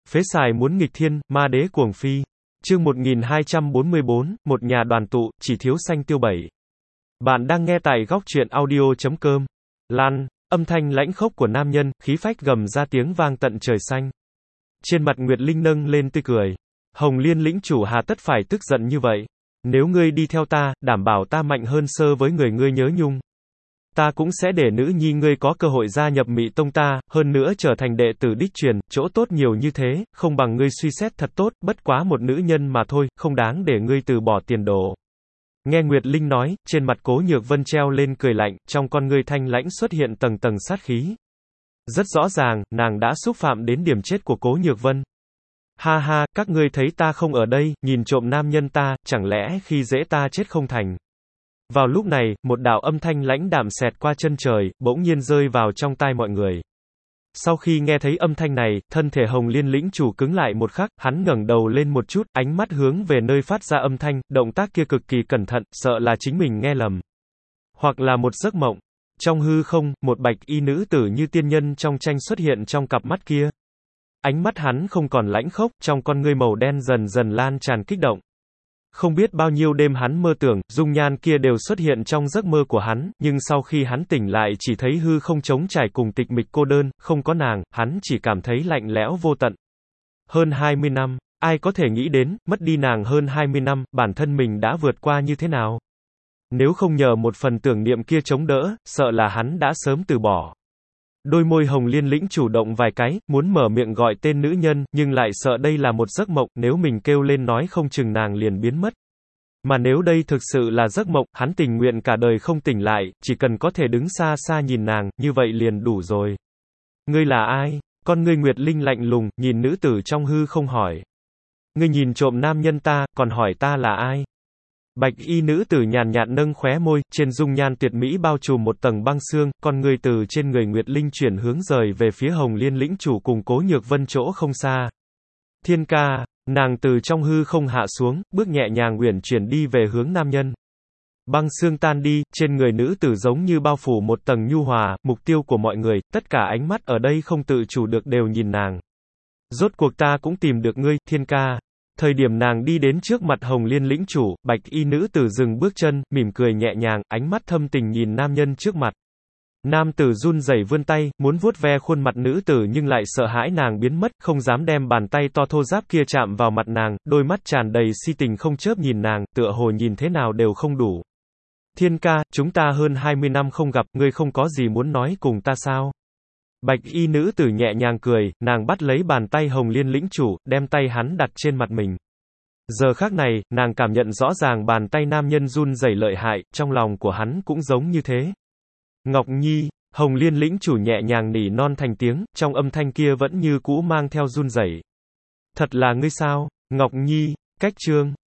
Phế xài muốn nghịch thiên, ma đế cuồng phi. Chương 1244, một nhà đoàn tụ, chỉ thiếu xanh tiêu 7. Bạn đang nghe tại góc truyện audio.com. Lan, âm thanh lãnh khốc của nam nhân, khí phách gầm ra tiếng vang tận trời xanh. Trên mặt Nguyệt Linh nâng lên tươi cười. Hồng Liên lĩnh chủ hà tất phải tức giận như vậy. Nếu ngươi đi theo ta, đảm bảo ta mạnh hơn sơ với người ngươi nhớ nhung. Ta cũng sẽ để nữ nhi ngươi có cơ hội gia nhập Mị Tông ta, hơn nữa trở thành đệ tử đích truyền, chỗ tốt nhiều như thế, không bằng ngươi suy xét thật tốt, bất quá một nữ nhân mà thôi, không đáng để ngươi từ bỏ tiền đồ. Nghe Nguyệt Linh nói, trên mặt Cố Nhược Vân treo lên cười lạnh, trong con ngươi thanh lãnh xuất hiện tầng tầng sát khí. Rất rõ ràng, nàng đã xúc phạm đến điểm chết của Cố Nhược Vân. Ha ha, các ngươi thấy ta không ở đây, nhìn trộm nam nhân ta, chẳng lẽ khi dễ ta chết không thành. Vào lúc này, một đạo âm thanh lãnh đạm xẹt qua chân trời, bỗng nhiên rơi vào trong tai mọi người. Sau khi nghe thấy âm thanh này, thân thể Hồng Liên lĩnh chủ cứng lại một khắc, hắn ngẩng đầu lên một chút, ánh mắt hướng về nơi phát ra âm thanh, động tác kia cực kỳ cẩn thận, sợ là chính mình nghe lầm. Hoặc là một giấc mộng. Trong hư không, một bạch y nữ tử như tiên nhân trong tranh xuất hiện trong cặp mắt kia. Ánh mắt hắn không còn lãnh khốc, trong con ngươi màu đen dần dần lan tràn kích động. Không biết bao nhiêu đêm hắn mơ tưởng, dung nhan kia đều xuất hiện trong giấc mơ của hắn, nhưng sau khi hắn tỉnh lại chỉ thấy hư không trống trải cùng tịch mịch cô đơn, không có nàng, hắn chỉ cảm thấy lạnh lẽo vô tận. Hơn 20 năm, ai có thể nghĩ đến, mất đi nàng hơn 20 năm, bản thân mình đã vượt qua như thế nào? Nếu không nhờ một phần tưởng niệm kia chống đỡ, sợ là hắn đã sớm từ bỏ. Đôi môi Hồng Liên lĩnh chủ động vài cái, muốn mở miệng gọi tên nữ nhân, nhưng lại sợ đây là một giấc mộng, nếu mình kêu lên nói không chừng nàng liền biến mất. Mà nếu đây thực sự là giấc mộng, hắn tình nguyện cả đời không tỉnh lại, chỉ cần có thể đứng xa xa nhìn nàng, như vậy liền đủ rồi. Ngươi là ai? Con ngươi Nguyệt Linh lạnh lùng, nhìn nữ tử trong hư không hỏi. Ngươi nhìn trộm nam nhân ta, còn hỏi ta là ai? Bạch y nữ tử nhàn nhạt nâng khóe môi, trên dung nhan tuyệt mỹ bao trùm một tầng băng xương, con ngươi từ trên người Nguyệt Linh chuyển hướng rời về phía Hồng Liên lĩnh chủ cùng Cố Nhược Vân chỗ không xa. Thiên ca, nàng từ trong hư không hạ xuống, bước nhẹ nhàng uyển chuyển đi về hướng nam nhân. Băng xương tan đi, trên người nữ tử giống như bao phủ một tầng nhu hòa, mục tiêu của mọi người, tất cả ánh mắt ở đây không tự chủ được đều nhìn nàng. Rốt cuộc ta cũng tìm được ngươi, thiên ca. Thời điểm nàng đi đến trước mặt Hồng Liên lĩnh chủ, bạch y nữ tử dừng bước chân, mỉm cười nhẹ nhàng, ánh mắt thâm tình nhìn nam nhân trước mặt. Nam tử run rẩy vươn tay, muốn vuốt ve khuôn mặt nữ tử nhưng lại sợ hãi nàng biến mất, không dám đem bàn tay to thô ráp kia chạm vào mặt nàng, đôi mắt tràn đầy si tình không chớp nhìn nàng, tựa hồ nhìn thế nào đều không đủ. Thiên ca, chúng ta hơn 20 năm không gặp, ngươi không có gì muốn nói cùng ta sao? Bạch y nữ tử nhẹ nhàng cười, nàng bắt lấy bàn tay Hồng Liên lĩnh chủ, đem tay hắn đặt trên mặt mình. Giờ khắc này, nàng cảm nhận rõ ràng bàn tay nam nhân run rẩy lợi hại, trong lòng của hắn cũng giống như thế. Ngọc Nhi, Hồng Liên lĩnh chủ nhẹ nhàng nỉ non thành tiếng, trong âm thanh kia vẫn như cũ mang theo run rẩy. Thật là ngươi sao? Ngọc Nhi, cách chương.